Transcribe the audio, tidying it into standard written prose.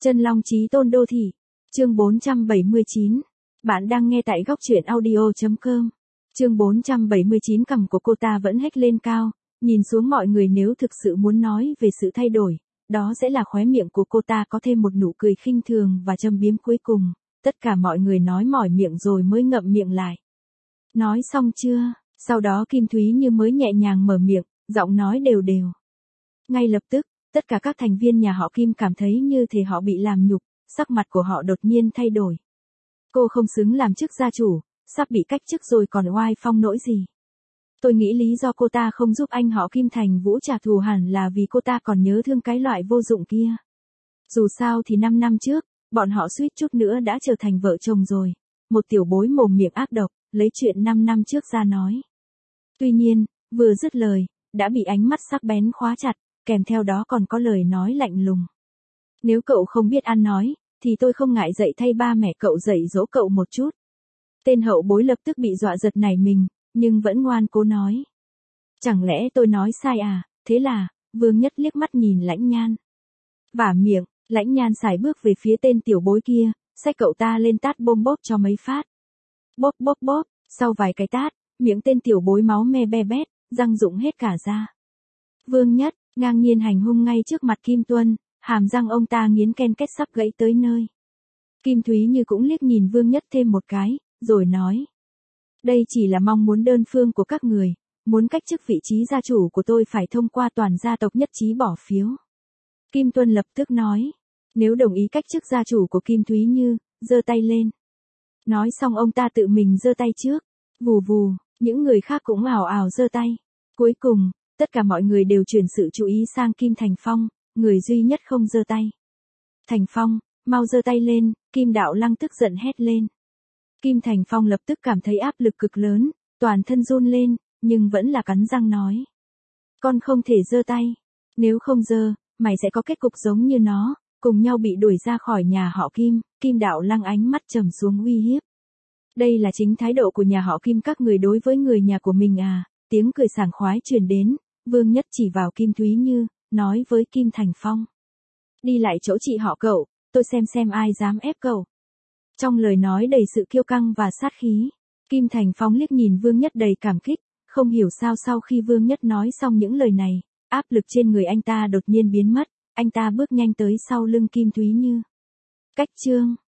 Chân Long Chí Tôn Đô Thị. Chương 479. Bạn đang nghe tại góc truyện audio.com. Chương 479. Cằm của cô ta vẫn hếch lên cao, nhìn xuống mọi người. Nếu thực sự muốn nói về sự thay đổi, đó sẽ là khóe miệng của cô ta có thêm một nụ cười khinh thường và châm biếm cuối cùng. Tất cả mọi người nói mỏi miệng rồi mới ngậm miệng lại. Nói xong chưa? Sau đó Kim Thúy Như mới nhẹ nhàng mở miệng, giọng nói đều đều. Ngay lập tức, tất cả các thành viên nhà họ Kim cảm thấy như thể họ bị làm nhục, sắc mặt của họ đột nhiên thay đổi. Cô không xứng làm chức gia chủ, sắp bị cách chức rồi còn oai phong nỗi gì. Tôi nghĩ lý do cô ta không giúp anh họ Kim Thành Vũ trả thù hẳn là vì cô ta còn nhớ thương cái loại vô dụng kia. Dù sao thì 5 năm trước, bọn họ suýt chút nữa đã trở thành vợ chồng rồi. Một tiểu bối mồm miệng ác độc, lấy chuyện 5 năm trước ra nói. Tuy nhiên, vừa dứt lời, đã bị ánh mắt sắc bén khóa chặt, kèm theo đó còn có lời nói lạnh lùng. Nếu cậu không biết ăn nói, thì tôi không ngại dạy thay ba mẹ cậu dạy dỗ cậu một chút. Tên hậu bối lập tức bị dọa giật nảy mình, nhưng vẫn ngoan cố nói. Chẳng lẽ tôi nói sai à? Thế là, Vương Nhất liếc mắt nhìn Lãnh Nhan. Vả miệng, Lãnh Nhan sải bước về phía tên tiểu bối kia, xách cậu ta lên tát bôm bốp cho mấy phát. Bốp bốp bốp, sau vài cái tát, miệng tên tiểu bối máu me be bét, răng rụng hết cả ra. Vương Nhất, ngang nhiên hành hung ngay trước mặt Kim Tuân, hàm răng ông ta nghiến ken két sắp gãy tới nơi. Kim Thúy Như cũng liếc nhìn Vương Nhất thêm một cái, rồi nói. Đây chỉ là mong muốn đơn phương của các người, muốn cách chức vị trí gia chủ của tôi phải thông qua toàn gia tộc nhất trí bỏ phiếu. Kim Tuân lập tức nói, nếu đồng ý cách chức gia chủ của Kim Thúy Như, giơ tay lên. Nói xong ông ta tự mình giơ tay trước, vù vù, những người khác cũng ào ào giơ tay. Cuối cùng, tất cả mọi người đều chuyển sự chú ý sang Kim Thành Phong, người duy nhất không giơ tay. Thành Phong, mau giơ tay lên, Kim Đạo Lăng tức giận hét lên. Kim Thành Phong lập tức cảm thấy áp lực cực lớn, toàn thân run lên, nhưng vẫn là cắn răng nói. Con không thể giơ tay, nếu không giơ, mày sẽ có kết cục giống như nó, cùng nhau bị đuổi ra khỏi nhà họ Kim. Kim Đạo Lăng ánh mắt trầm xuống uy hiếp. Đây là chính thái độ của nhà họ Kim các người đối với người nhà của mình à? Tiếng cười sảng khoái truyền đến, Vương Nhất chỉ vào Kim Thúy Như, nói với Kim Thành Phong. Đi lại chỗ chị họ cậu, tôi xem ai dám ép cậu. Trong lời nói đầy sự kiêu căng và sát khí, Kim Thành Phong liếc nhìn Vương Nhất đầy cảm kích, không hiểu sao sau khi Vương Nhất nói xong những lời này, áp lực trên người anh ta đột nhiên biến mất, anh ta bước nhanh tới sau lưng Kim Thúy Như. Cách chương